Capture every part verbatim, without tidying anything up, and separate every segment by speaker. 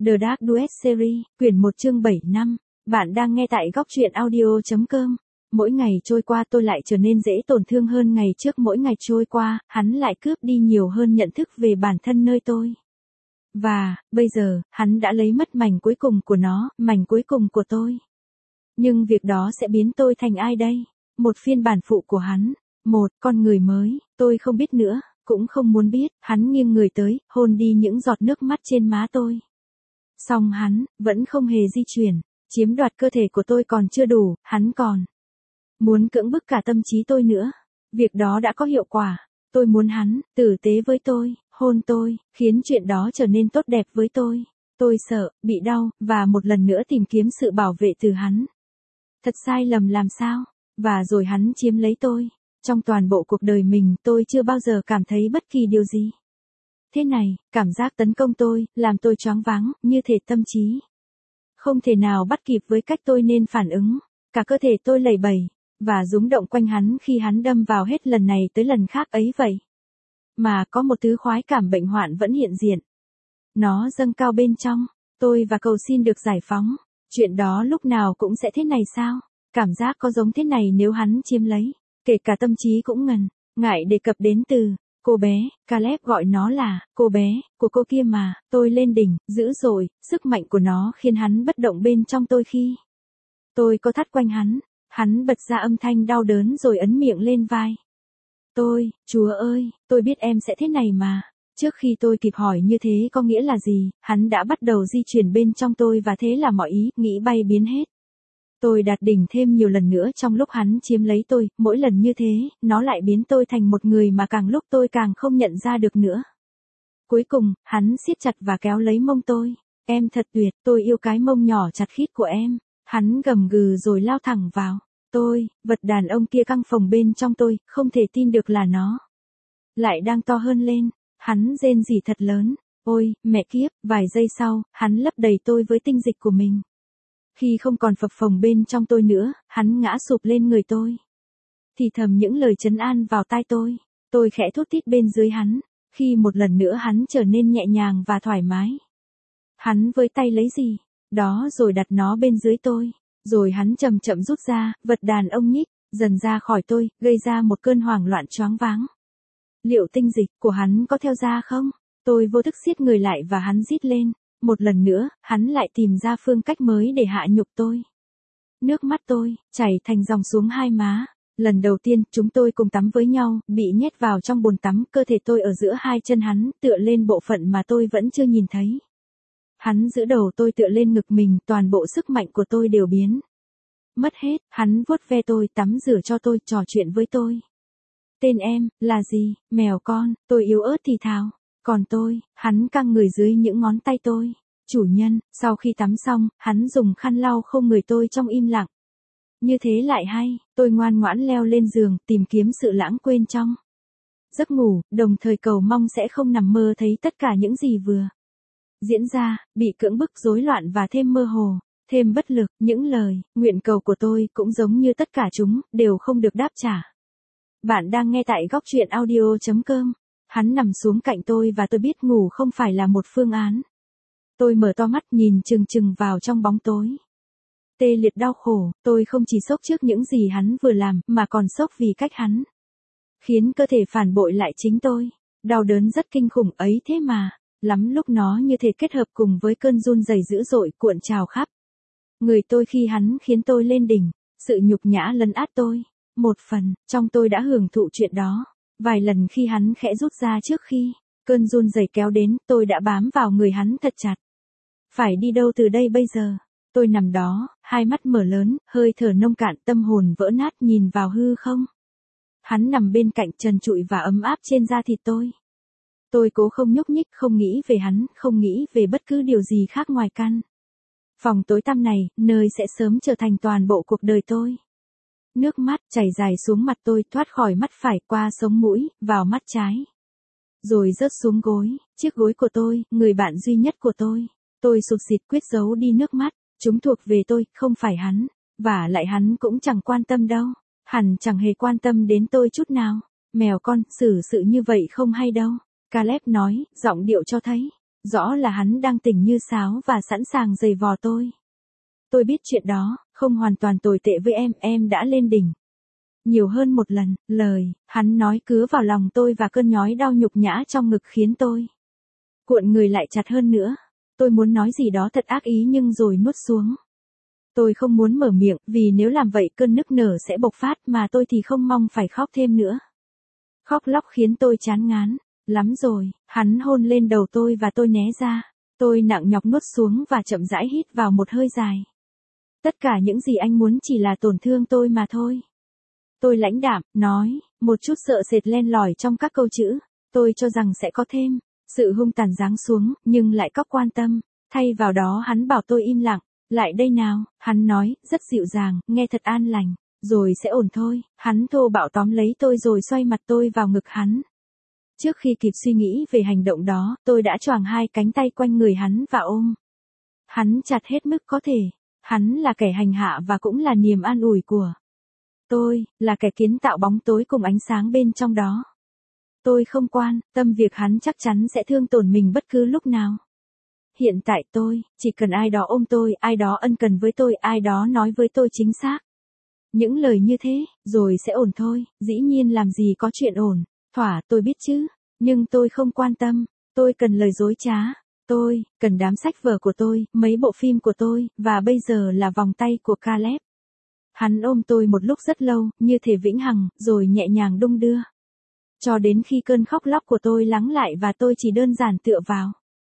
Speaker 1: The Dark Duet Series, quyển một chương bảy năm. Bạn đang nghe tại góc truyện audio chấm com. Mỗi ngày trôi qua tôi lại trở nên dễ tổn thương hơn ngày trước, mỗi ngày trôi qua, hắn lại cướp đi nhiều hơn nhận thức về bản thân nơi tôi. Và, bây giờ, hắn đã lấy mất mảnh cuối cùng của nó, mảnh cuối cùng của tôi. Nhưng việc đó sẽ biến tôi thành ai đây? Một phiên bản phụ của hắn. Một con người mới, tôi không biết nữa, cũng không muốn biết. Hắn nghiêng người tới, hôn đi những giọt nước mắt trên má tôi. Song hắn, vẫn không hề di chuyển, chiếm đoạt cơ thể của tôi còn chưa đủ, hắn còn muốn cưỡng bức cả tâm trí tôi nữa. Việc đó đã có hiệu quả, tôi muốn hắn, tử tế với tôi, hôn tôi, khiến chuyện đó trở nên tốt đẹp với tôi. Tôi sợ, bị đau, và một lần nữa tìm kiếm sự bảo vệ từ hắn. Thật sai lầm làm sao? Và rồi hắn chiếm lấy tôi. Trong toàn bộ cuộc đời mình, tôi chưa bao giờ cảm thấy bất kỳ điều gì thế này, cảm giác tấn công tôi, làm tôi choáng váng, như thể tâm trí không thể nào bắt kịp với cách tôi nên phản ứng. Cả cơ thể tôi lẩy bẩy, và rúng động quanh hắn khi hắn đâm vào hết lần này tới lần khác ấy vậy. Mà có một thứ khoái cảm bệnh hoạn vẫn hiện diện. Nó dâng cao bên trong, tôi và cầu xin được giải phóng. Chuyện đó lúc nào cũng sẽ thế này sao? Cảm giác có giống thế này nếu hắn chiếm lấy. Kể cả tâm trí cũng ngần, ngại đề cập đến từ cô bé. Caleb gọi nó là cô bé của cô kia mà. Tôi lên đỉnh, dữ dội, sức mạnh của nó khiến hắn bất động bên trong tôi khi tôi có thắt quanh hắn. Hắn bật ra âm thanh đau đớn rồi ấn miệng lên vai tôi. Chúa ơi, tôi biết em sẽ thế này mà. Trước khi tôi kịp hỏi như thế có nghĩa là gì, hắn đã bắt đầu di chuyển bên trong tôi và thế là mọi ý nghĩ bay biến hết. Tôi đạt đỉnh thêm nhiều lần nữa trong lúc hắn chiếm lấy tôi, mỗi lần như thế, nó lại biến tôi thành một người mà càng lúc tôi càng không nhận ra được nữa. Cuối cùng, hắn siết chặt và kéo lấy mông tôi. Em thật tuyệt, tôi yêu cái mông nhỏ chặt khít của em. Hắn gầm gừ rồi lao thẳng vào tôi, vật đàn ông kia căng phồng bên trong tôi, không thể tin được là nó lại đang to hơn lên. Hắn rên rỉ thật lớn. Ôi, mẹ kiếp, vài giây sau, hắn lấp đầy tôi với tinh dịch của mình. Khi không còn phập phồng bên trong tôi nữa, hắn ngã sụp lên người tôi. Thì thầm những lời trấn an vào tai tôi. Tôi khẽ thút thít bên dưới hắn. Khi một lần nữa hắn trở nên nhẹ nhàng và thoải mái. Hắn với tay lấy gì đó rồi đặt nó bên dưới tôi. Rồi hắn chậm chậm rút ra, vật đàn ông nhích dần ra khỏi tôi, gây ra một cơn hoảng loạn choáng váng. Liệu tinh dịch của hắn có theo ra không? Tôi vô thức siết người lại và hắn rít lên. Một lần nữa, hắn lại tìm ra phương cách mới để hạ nhục tôi. Nước mắt tôi chảy thành dòng xuống hai má. Lần đầu tiên, chúng tôi cùng tắm với nhau, bị nhét vào trong bồn tắm, cơ thể tôi ở giữa hai chân hắn, tựa lên bộ phận mà tôi vẫn chưa nhìn thấy. Hắn giữ đầu tôi tựa lên ngực mình, toàn bộ sức mạnh của tôi đều biến mất hết. Hắn vuốt ve tôi, tắm rửa cho tôi, trò chuyện với tôi. Tên em là gì? Mèo con, tôi yếu ớt thì thào. Còn tôi, hắn căng người dưới những ngón tay tôi. Chủ nhân, sau khi tắm xong, hắn dùng khăn lau khô người tôi trong im lặng. Như thế lại hay, tôi ngoan ngoãn leo lên giường, tìm kiếm sự lãng quên trong giấc ngủ, đồng thời cầu mong sẽ không nằm mơ thấy tất cả những gì vừa diễn ra, bị cưỡng bức rối loạn và thêm mơ hồ, thêm bất lực. Những lời, nguyện cầu của tôi cũng giống như tất cả chúng, đều không được đáp trả. Bạn đang nghe tại góc truyện audio chấm com. Hắn nằm xuống cạnh tôi và tôi biết ngủ không phải là một phương án. Tôi mở to mắt nhìn chừng chừng vào trong bóng tối. Tê liệt đau khổ, tôi không chỉ sốc trước những gì hắn vừa làm, mà còn sốc vì cách hắn khiến cơ thể phản bội lại chính tôi. Đau đớn rất kinh khủng ấy thế mà, lắm lúc nó như thể kết hợp cùng với cơn run rẩy dữ dội cuộn trào khắp người tôi khi hắn khiến tôi lên đỉnh. Sự nhục nhã lấn át tôi. Một phần, trong tôi đã hưởng thụ chuyện đó. Vài lần khi hắn khẽ rút ra trước khi cơn run rẩy kéo đến, tôi đã bám vào người hắn thật chặt. Phải đi đâu từ đây bây giờ? Tôi nằm đó, hai mắt mở lớn, hơi thở nông cạn, tâm hồn vỡ nát nhìn vào hư không. Hắn nằm bên cạnh trần trụi và ấm áp trên da thịt tôi. Tôi cố không nhúc nhích, không nghĩ về hắn, không nghĩ về bất cứ điều gì khác ngoài căn phòng tối tăm này, nơi sẽ sớm trở thành toàn bộ cuộc đời tôi. Nước mắt chảy dài xuống mặt tôi, thoát khỏi mắt phải, qua sống mũi, vào mắt trái. Rồi rớt xuống gối, chiếc gối của tôi, người bạn duy nhất của tôi. Tôi sụt sịt quyết giấu đi nước mắt, chúng thuộc về tôi, không phải hắn. Và lại hắn cũng chẳng quan tâm đâu. Hẳn chẳng hề quan tâm đến tôi chút nào. Mèo con, xử sự như vậy không hay đâu. Caleb nói, giọng điệu cho thấy Rõ là hắn đang tỉnh như sáo và sẵn sàng giày vò tôi. Tôi biết chuyện đó, không hoàn toàn tồi tệ với em, em đã lên đỉnh. Nhiều hơn một lần, lời, hắn nói cứa vào lòng tôi và cơn nhói đau nhục nhã trong ngực khiến tôi cuộn người lại chặt hơn nữa. Tôi muốn nói gì đó thật ác ý nhưng rồi nuốt xuống. Tôi không muốn mở miệng, vì nếu làm vậy cơn nức nở sẽ bộc phát mà tôi thì không mong phải khóc thêm nữa. Khóc lóc khiến tôi chán ngán. Lắm rồi, hắn hôn lên đầu tôi và tôi né ra. Tôi nặng nhọc nuốt xuống và chậm rãi hít vào một hơi dài. Tất cả những gì anh muốn chỉ là tổn thương tôi mà thôi. Tôi lãnh đạm, nói, một chút sợ sệt len lỏi trong các câu chữ. Tôi cho rằng sẽ có thêm sự hung tàn giáng xuống, nhưng lại có quan tâm. Thay vào đó hắn bảo tôi im lặng. Lại đây nào, hắn nói, rất dịu dàng, nghe thật an lành. Rồi sẽ ổn thôi. Hắn thô bạo tóm lấy tôi rồi xoay mặt tôi vào ngực hắn. Trước khi kịp suy nghĩ về hành động đó, tôi đã choàng hai cánh tay quanh người hắn và ôm hắn chặt hết mức có thể. Hắn là kẻ hành hạ và cũng là niềm an ủi của tôi, là kẻ kiến tạo bóng tối cùng ánh sáng bên trong đó. Tôi không quan tâm việc hắn chắc chắn sẽ thương tổn mình bất cứ lúc nào. Hiện tại tôi, chỉ cần ai đó ôm tôi, ai đó ân cần với tôi, ai đó nói với tôi chính xác những lời như thế, rồi sẽ ổn thôi. Dĩ nhiên làm gì có chuyện ổn, thỏa tôi biết chứ, nhưng tôi không quan tâm. Tôi cần lời dối trá. Tôi cần đám sách vở của tôi, mấy bộ phim của tôi, và bây giờ là vòng tay của Caleb. Hắn ôm tôi một lúc rất lâu, như thể vĩnh hằng, rồi nhẹ nhàng đung đưa. Cho đến khi cơn khóc lóc của tôi lắng lại và tôi chỉ đơn giản tựa vào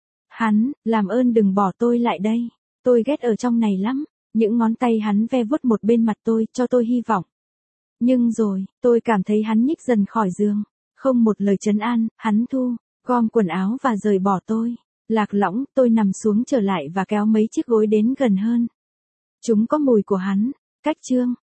Speaker 1: hắn, làm ơn đừng bỏ tôi lại đây. Tôi ghét ở trong này lắm. Những ngón tay hắn ve vuốt một bên mặt tôi, cho tôi hy vọng. Nhưng rồi, tôi cảm thấy hắn nhích dần khỏi giường. Không một lời trấn an, hắn thu gom quần áo và rời bỏ tôi. Lạc lõng, tôi nằm xuống trở lại và kéo mấy chiếc gối đến gần hơn. Chúng có mùi của hắn. Cách chương